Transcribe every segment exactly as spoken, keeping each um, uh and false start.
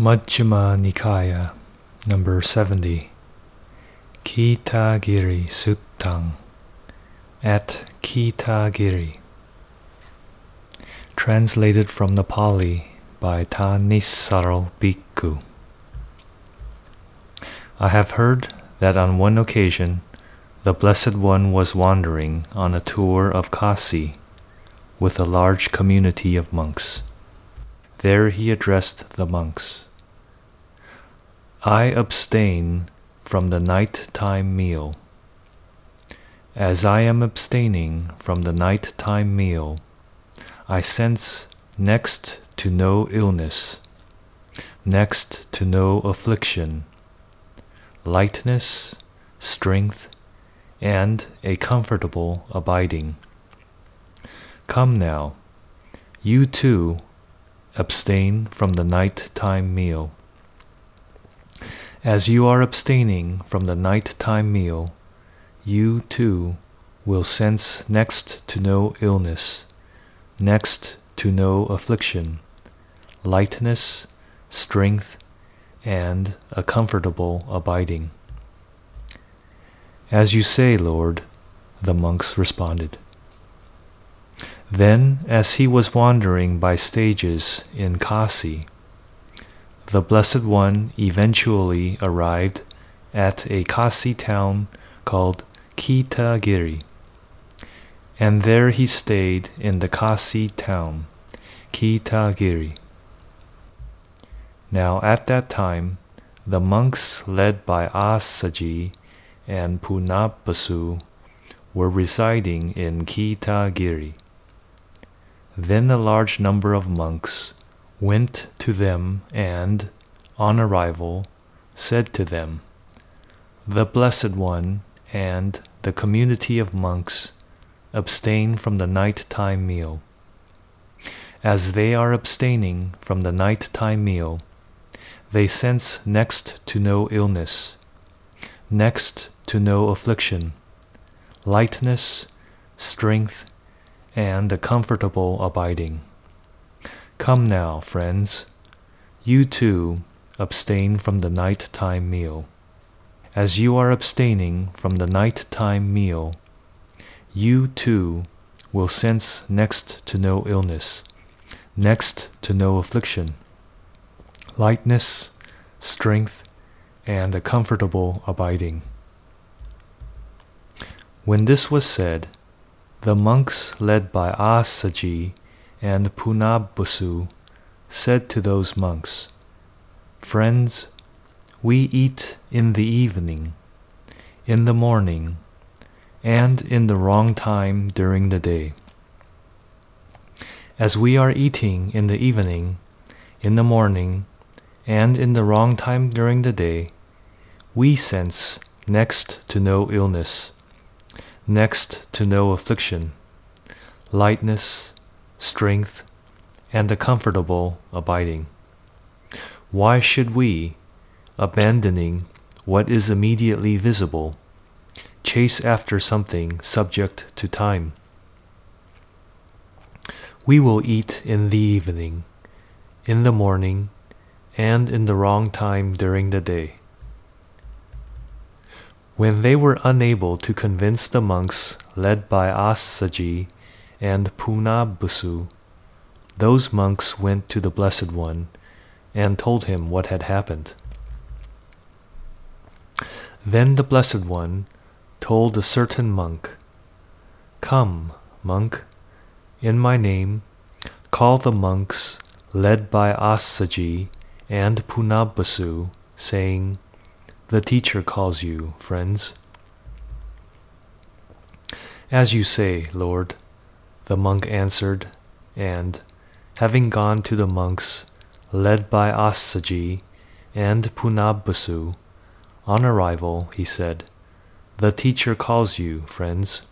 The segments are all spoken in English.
Majjhima Nikaya, number seventy, Kitagiri Suttang, at Kitagiri. Translated from the Pali by Thanissaro Bhikkhu. I have heard that on one occasion the Blessed One was wandering on a tour of Kasi with a large community of monks. There he addressed the monks. I abstain from the night-time meal. As I am abstaining from the night-time meal, I sense next to no illness, next to no affliction, lightness, strength, and a comfortable abiding. Come now, you too abstain from the night-time meal. As you are abstaining from the night-time meal, you too will sense next to no illness, next to no affliction, lightness, strength, and a comfortable abiding. As you say, Lord, the monks responded. Then, as he was wandering by stages in Kasi, the Blessed One eventually arrived at a Kasi town called Kitagiri, and there he stayed in the Kasi town, Kitagiri. Now at that time, the monks led by Assaji and Punabasu were residing in Kitagiri. Then a large number of monks went to them and, on arrival, said to them, The Blessed One and the community of monks abstain from the night-time meal. As they are abstaining from the night-time meal, they sense next to no illness, next to no affliction, lightness, strength, and a comfortable abiding. Come now, friends, you too abstain from the night-time meal. As you are abstaining from the night-time meal, you too will sense next to no illness, next to no affliction, lightness, strength, and a comfortable abiding. When this was said, the monks led by Assaji and Punabasu said to those monks, Friends, we eat in the evening, in the morning, and in the wrong time during the day. As we are eating in the evening, in the morning, and in the wrong time during the day, we sense next to no illness, next to no affliction, lightness, strength, and a comfortable abiding. Why should we, abandoning what is immediately visible, chase after something subject to time? We will eat in the evening, in the morning, and in the wrong time during the day. When they were unable to convince the monks led by Assaji and Punabasu, those monks went to the Blessed One and told him what had happened. Then the Blessed One told a certain monk, Come, monk, in my name, call the monks led by Assaji and Punabasu, saying, The teacher calls you, friends. As you say, Lord, the monk answered, and, having gone to the monks led by Assaji and Punabasu, on arrival, he said, The teacher calls you, friends.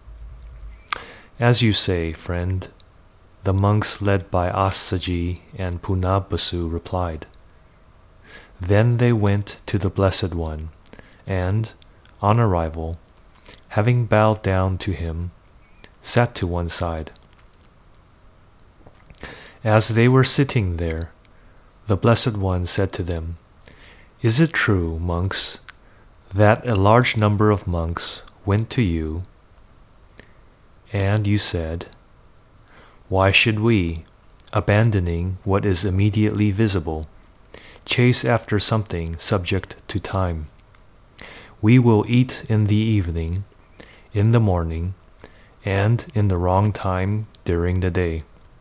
As you say, friend, the monks led by Assaji and Punabasu replied. Then they went to the Blessed One, and, on arrival, having bowed down to him, sat to one side. As they were sitting there, The Blessed One said to them, "Is it true, monks, that a large number of monks went to you, and you said, 'Why should we, abandoning what is immediately visible, chase after something subject to time? We will eat in the evening, in the morning, and in the wrong time during the day?'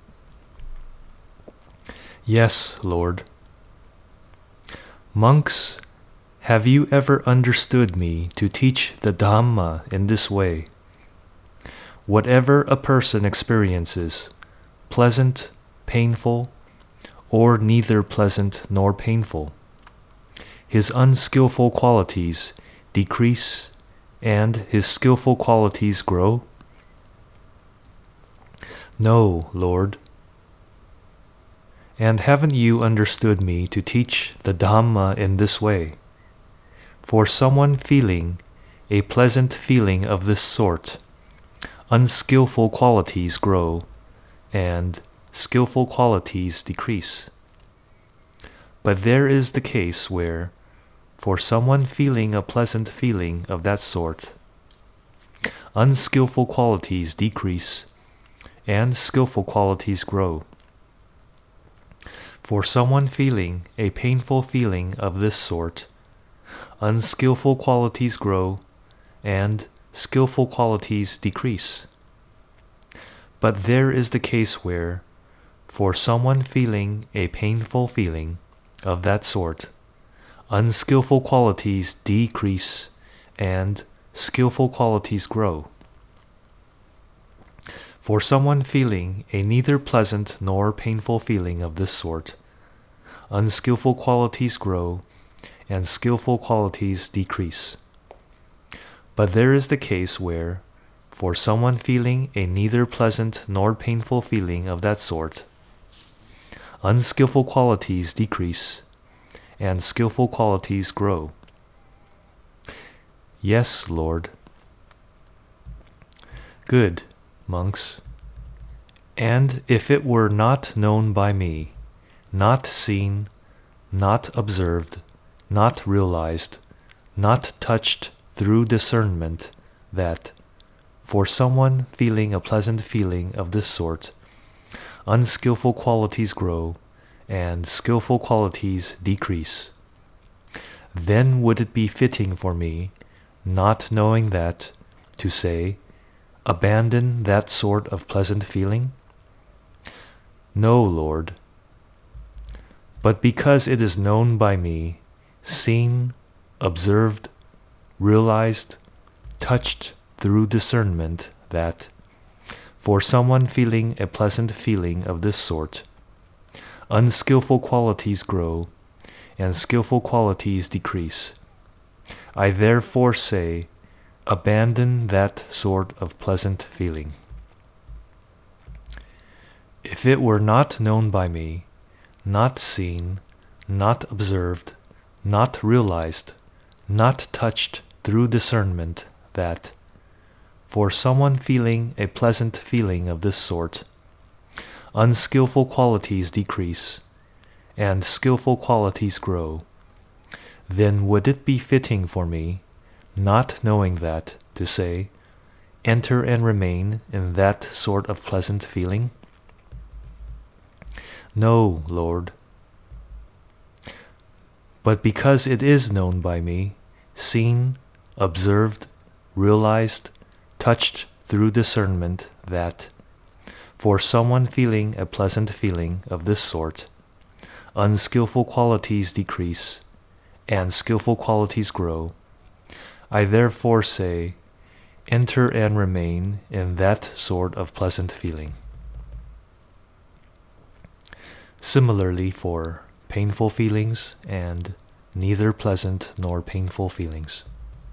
Yes, Lord. Monks, have you ever understood me to teach the Dhamma in this way? Whatever a person experiences, pleasant, painful, or neither pleasant nor painful, his unskillful qualities decrease and his skillful qualities grow? No, Lord. And haven't you understood me to teach the Dhamma in this way? For someone feeling a pleasant feeling of this sort, unskillful qualities grow, and skillful qualities decrease. But there is the case where, for someone feeling a pleasant feeling of that sort, unskillful qualities decrease, and skillful qualities grow. For someone feeling a painful feeling of this sort, unskillful qualities grow, and skillful qualities decrease. But there is the case where, for someone feeling a painful feeling of that sort, unskillful qualities decrease, and skillful qualities grow. For someone feeling a neither pleasant nor painful feeling of this sort, unskillful qualities grow, and skillful qualities decrease. But there is the case where, for someone feeling a neither pleasant nor painful feeling of that sort, unskillful qualities decrease, and skillful qualities grow. Yes, Lord. Good, monks. And if it were not known by me, not seen, not observed, not realized, not touched through discernment, that, for someone feeling a pleasant feeling of this sort, unskillful qualities grow, and skillful qualities decrease, then would it be fitting for me, not knowing that, to say, abandon that sort of pleasant feeling? No, Lord. But because it is known by me, seen, observed, realized, touched through discernment, that, for someone feeling a pleasant feeling of this sort, unskillful qualities grow, and skillful qualities decrease, I therefore say, abandon that sort of pleasant feeling. If it were not known by me, not seen, not observed, not realized, not touched through discernment, that, for someone feeling a pleasant feeling of this sort, unskillful qualities decrease, and skillful qualities grow, then would it be fitting for me, not knowing that, to say, enter and remain in that sort of pleasant feeling? No, Lord. But because it is known by me, seen, observed, realized, touched through discernment, that, for someone feeling a pleasant feeling of this sort, unskillful qualities decrease, and skillful qualities grow, I therefore say, enter and remain in that sort of pleasant feeling. Similarly for painful feelings and neither pleasant nor painful feelings.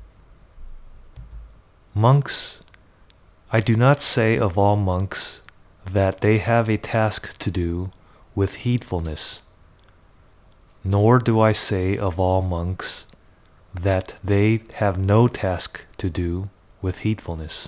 Monks, I do not say of all monks that they have a task to do with heedfulness, nor do I say of all monks that they have no task to do with heedfulness.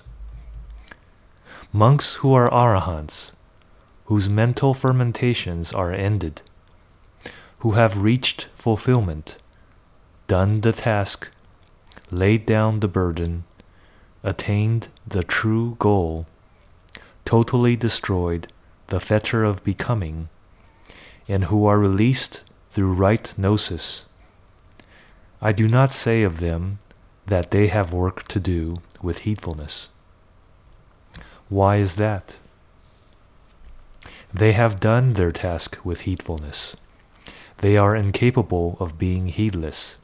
Monks who are arahants, whose mental fermentations are ended, who have reached fulfillment, done the task, laid down the burden, attained the true goal, totally destroyed the fetter of becoming, and who are released through right gnosis. I do not say of them that they have work to do with heedfulness. Why is that? They have done their task with heedfulness. They are incapable of being heedless.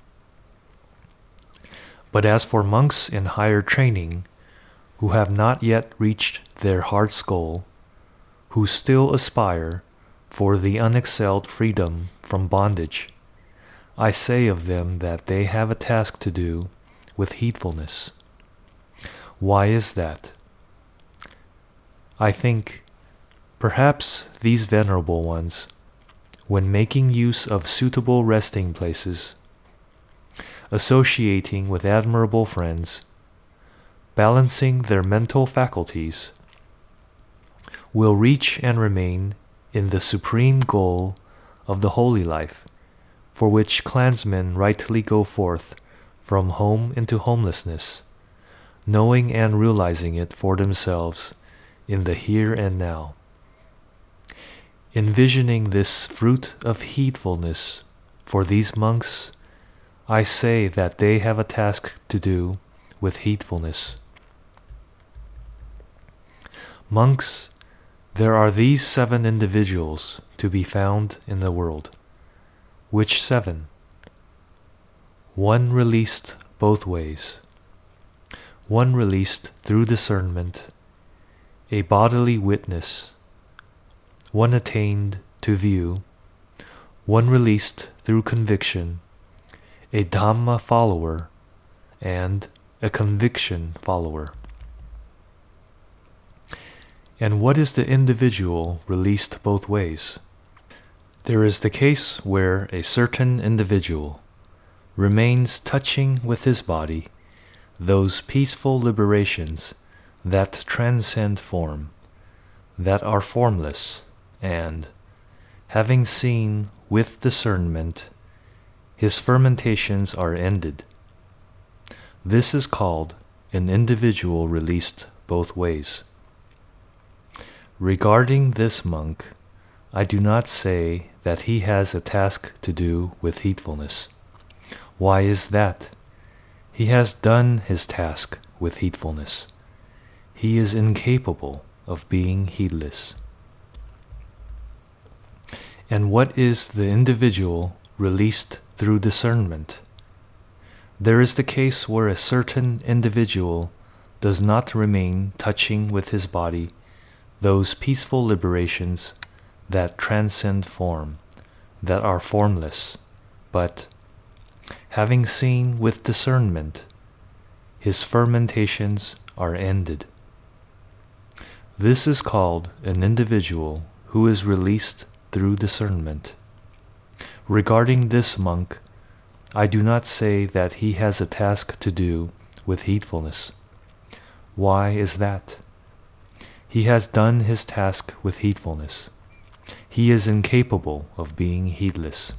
But as for monks in higher training, who have not yet reached their heart's goal, who still aspire for the unexcelled freedom from bondage, I say of them that they have a task to do with heedfulness. Why is that? I think perhaps these venerable ones, when making use of suitable resting places, associating with admirable friends, balancing their mental faculties, will reach and remain in the supreme goal of the holy life, for which clansmen rightly go forth from home into homelessness, knowing and realizing it for themselves in the here and now. Envisioning this fruit of heedfulness for these monks, I say that they have a task to do with heedfulness. Monks, there are these seven individuals to be found in the world. Which seven? One released both ways. One released through discernment, a bodily witness. One attained to view. One released through conviction, a Dhamma follower, and a conviction follower. And what is the individual released both ways? There is the case where a certain individual remains touching with his body those peaceful liberations that transcend form, that are formless, and, having seen with discernment, his fermentations are ended. This is called an individual released both ways. Regarding this monk, I do not say that he has a task to do with heedfulness. Why is that? He has done his task with heedfulness. He is incapable of being heedless. And what is the individual released through discernment? There is the case where a certain individual does not remain touching with his body those peaceful liberations that transcend form, that are formless, but, having seen with discernment, his fermentations are ended. This is called an individual who is released through discernment. Regarding this monk, I do not say that he has a task to do with heedfulness. Why is that? He has done his task with heedfulness. He is incapable of being heedless.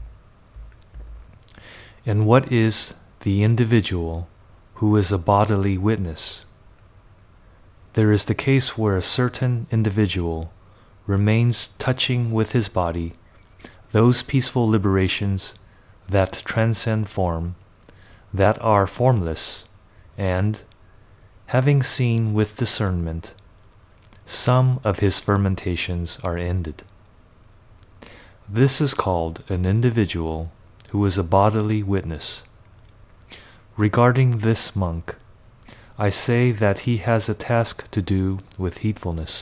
And what is the individual who is a bodily witness? There is the case where a certain individual remains touching with his body those peaceful liberations that transcend form, that are formless, and, having seen with discernment, some of his fermentations are ended. This is called an individual who is a bodily witness. Regarding this monk, I say that he has a task to do with heedfulness.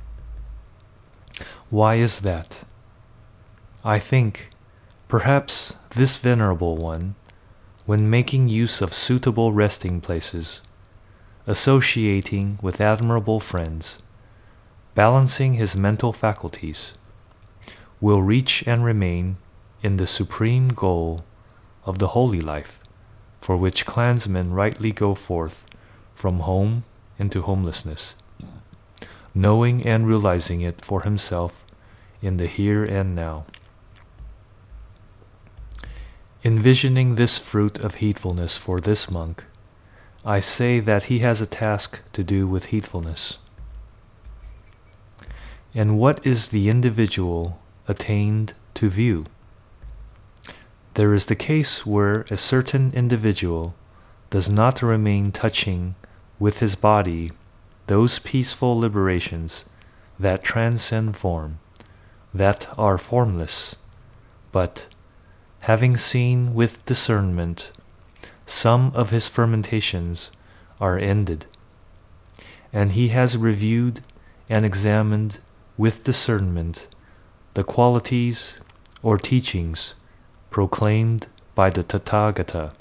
Why is that? I think, perhaps this venerable one, when making use of suitable resting places, associating with admirable friends, balancing his mental faculties, will reach and remain in the supreme goal of the holy life, for which clansmen rightly go forth from home into homelessness, knowing and realizing it for himself in the here and now. Envisioning this fruit of heedfulness for this monk, I say that he has a task to do with heedfulness. And what is the individual attained to view? There is the case where a certain individual does not remain touching with his body those peaceful liberations that transcend form, that are formless, but, having seen with discernment, some of his fermentations are ended, and he has reviewed and examined with discernment the qualities or teachings proclaimed by the Tathagata.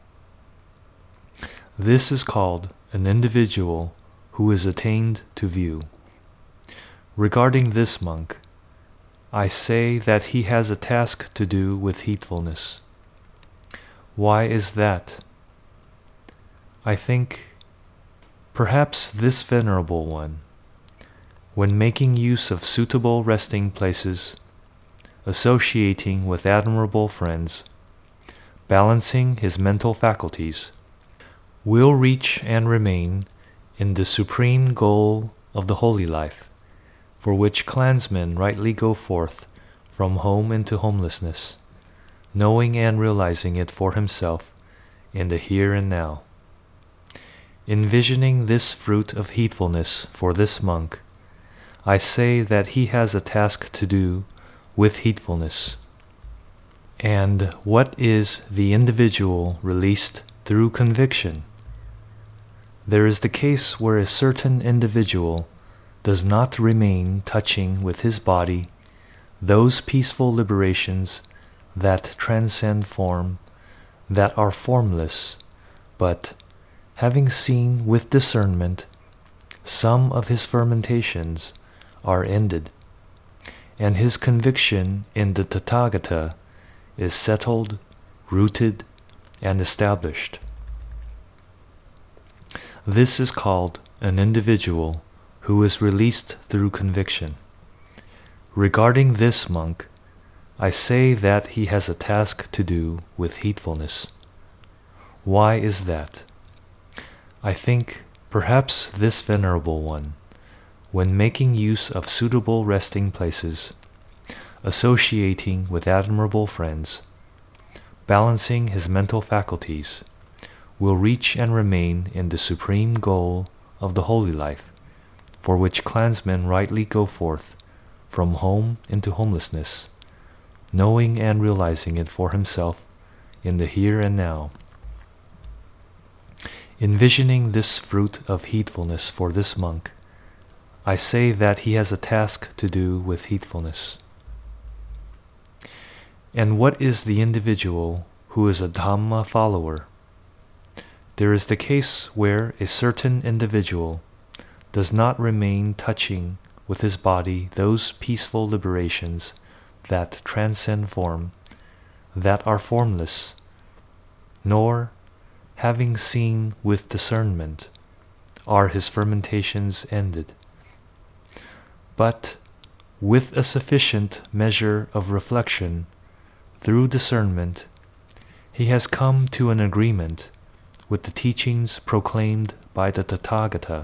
This is called an individual who is attained to view. Regarding this monk, I say that he has a task to do with heedfulness. Why is that? I think perhaps this venerable one, when making use of suitable resting places, associating with admirable friends, balancing his mental faculties, will reach and remain in the supreme goal of the holy life, for which clansmen rightly go forth from home into homelessness, knowing and realizing it for himself in the here and now. Envisioning this fruit of heedfulness for this monk, I say that he has a task to do with heedfulness. And what is the individual released through conviction? There is the case where a certain individual does not remain touching with his body those peaceful liberations that transcend form, that are formless, but, having seen with discernment, some of his fermentations are ended, and his conviction in the Tathagata is settled, rooted, and established. This is called an individual who is released through conviction. Regarding this monk, I say that he has a task to do with heedfulness. Why is that? I think perhaps this venerable one, when making use of suitable resting places, associating with admirable friends, balancing his mental faculties, will reach and remain in the supreme goal of the holy life, for which clansmen rightly go forth from home into homelessness, knowing and realizing it for himself in the here and now. Envisioning this fruit of heedfulness for this monk, I say that he has a task to do with heedfulness. And what is the individual who is a Dhamma follower? There is the case where a certain individual does not remain touching with his body those peaceful liberations that transcend form, that are formless, nor, having seen with discernment, are his fermentations ended. But, with a sufficient measure of reflection, through discernment, he has come to an agreement with the teachings proclaimed by the Tathagata.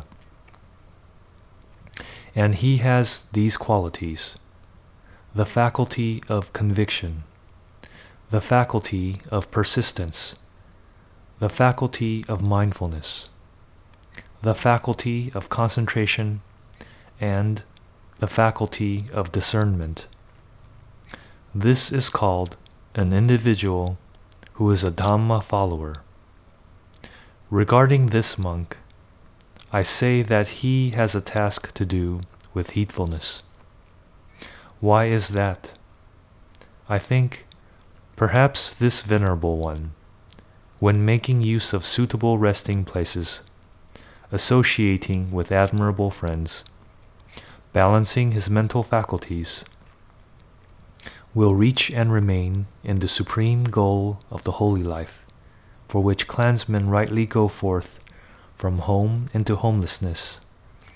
And he has these qualities: the faculty of conviction, the faculty of persistence, the faculty of mindfulness, the faculty of concentration, and the faculty of discernment. This is called an individual who is a Dhamma follower. Regarding this monk, I say that he has a task to do with heedfulness. Why is that? I think perhaps this venerable one, when making use of suitable resting places, associating with admirable friends, balancing his mental faculties, will reach and remain in the supreme goal of the holy life, for which clansmen rightly go forth from home into homelessness,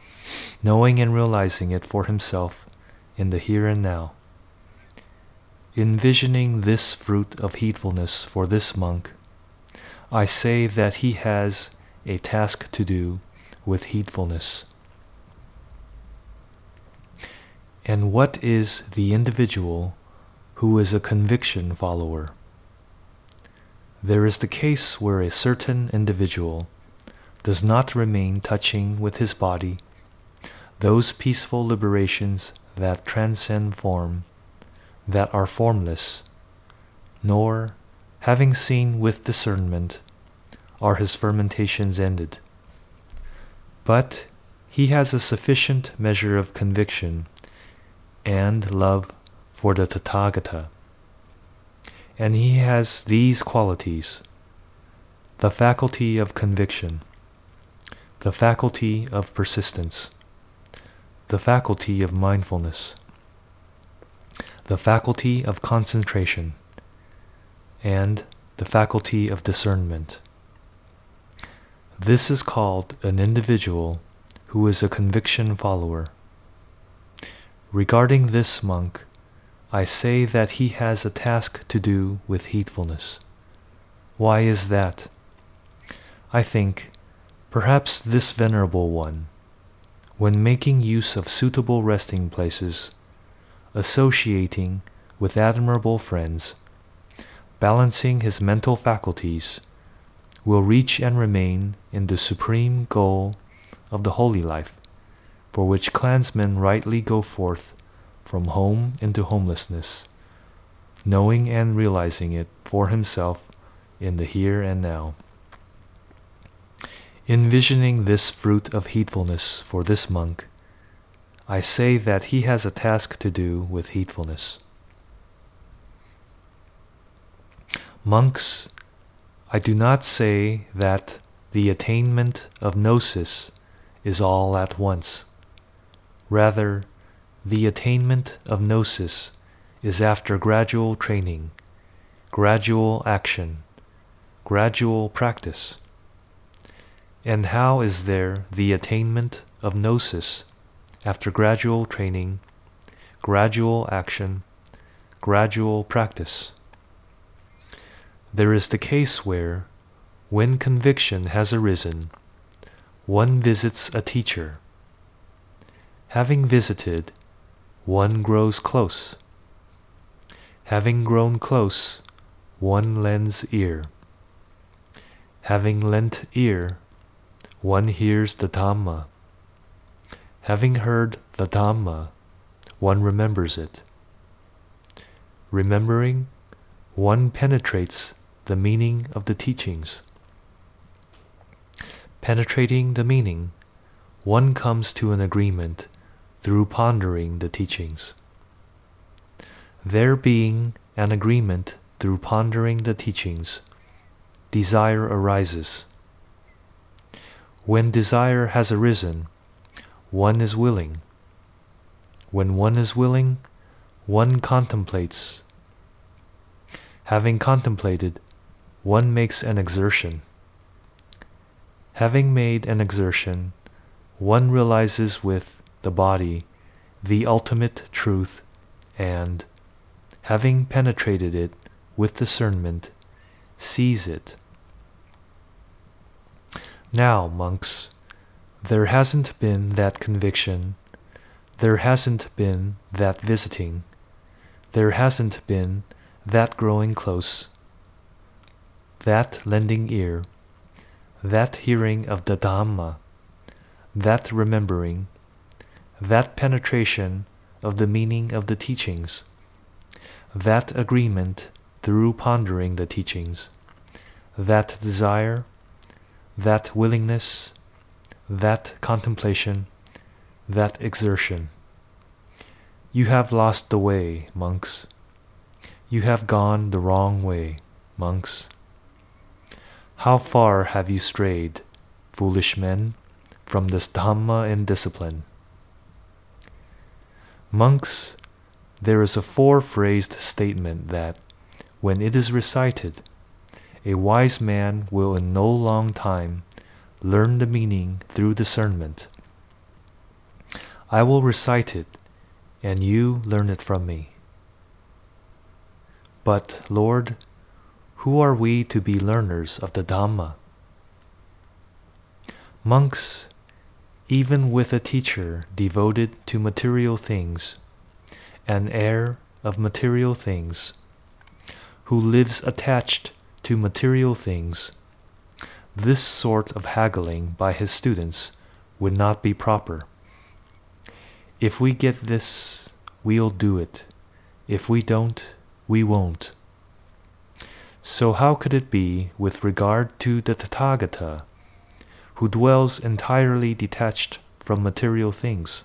knowing and realizing it for himself in the here and now. envisioning this fruit of heedfulness for this monk, I say that he has a task to do with heedfulness. And what is the individual who is a conviction follower? There is the case where a certain individual does not remain touching with his body those peaceful liberations that transcend form, that are formless, nor, having seen with discernment, are his fermentations ended. But he has a sufficient measure of conviction and love for the Tathagata, and he has these qualities: the faculty of conviction, the faculty of persistence, the faculty of mindfulness, the faculty of concentration, and the faculty of discernment. This is called an individual who is a conviction follower. Regarding this monk, I say that he has a task to do with heedfulness. Why is that? I think, perhaps this venerable one, when making use of suitable resting places, associating with admirable friends, balancing his mental faculties, will reach and remain in the supreme goal of the holy life, for which clansmen rightly go forth from home into homelessness, knowing and realizing it for himself in the here and now. Envisioning this fruit of heedfulness for this monk, I say that he has a task to do with heedfulness. Monks, I do not say that the attainment of gnosis is all at once. Rather, the attainment of gnosis is after gradual training, gradual action, gradual practice. And how is there the attainment of gnosis after gradual training, gradual action, gradual practice? There is the case where, when conviction has arisen, one visits a teacher. Having visited, one grows close. Having grown close, one lends ear. Having lent ear, one hears the Dhamma. Having heard the Dhamma, one remembers it. Remembering, one penetrates the meaning of the teachings. Penetrating the meaning, one comes to an agreement through pondering the teachings. There being an agreement through pondering the teachings, desire arises. When desire has arisen, one is willing. When one is willing, one contemplates. Having contemplated, one makes an exertion. Having made an exertion, one realizes with the body the ultimate truth and, having penetrated it with discernment, sees it. Now, monks, there hasn't been that conviction, there hasn't been that visiting, there hasn't been that growing close, that lending ear, that hearing of the Dhamma, that remembering, that penetration of the meaning of the teachings, that agreement through pondering the teachings, that desire, that willingness, that contemplation, that exertion. You have lost the way, monks. You have gone the wrong way, monks. How far have you strayed, foolish men, from this Dhamma and discipline? Monks, there is a four-phrased statement that, when it is recited, a wise man will in no long time learn the meaning through discernment. I will recite it, and you learn it from me. But, Lord, who are we to be learners of the Dhamma? Monks, even with a teacher devoted to material things, an heir of material things, who lives attached to material things, this sort of haggling by his students would not be proper. If we get this, we'll do it. If we don't, we won't. So how could it be with regard to the Tathagata, who dwells entirely detached from material things?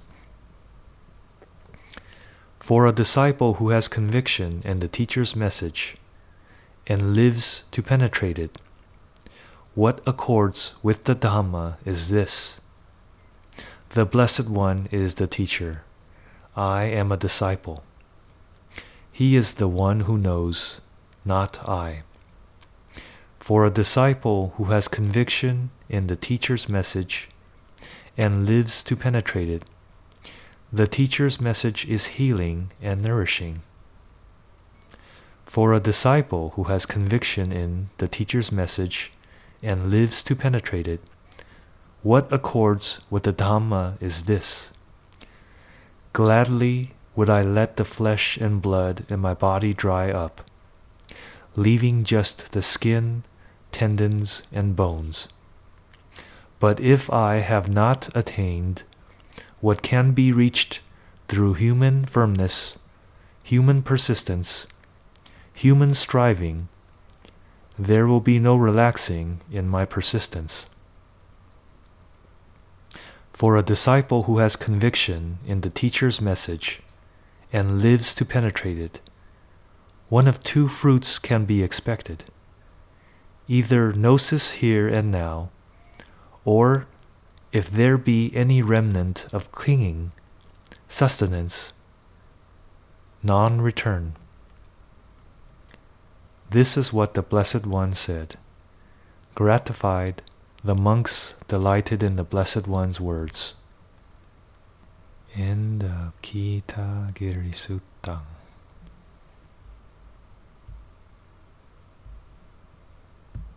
For a disciple who has conviction in the teacher's message and lives to penetrate it, what accords with the Dhamma is this: the Blessed One is the teacher. I am a disciple. He is the one who knows, not I. For a disciple who has conviction in the teacher's message and lives to penetrate it, the teacher's message is healing and nourishing. For a disciple who has conviction in the teacher's message and lives to penetrate it, what accords with the Dhamma is this: gladly would I let the flesh and blood in my body dry up, leaving just the skin, tendons, and bones. But if I have not attained what can be reached through human firmness, human persistence, human striving, there will be no relaxing in my persistence. For a disciple who has conviction in the teacher's message and lives to penetrate it, one of two fruits can be expected: either gnosis here and now, or, if there be any remnant of clinging, sustenance, non-return. This is what the Blessed One said. Gratified, the monks delighted in the Blessed One's words. End of Kita Giri Suttam.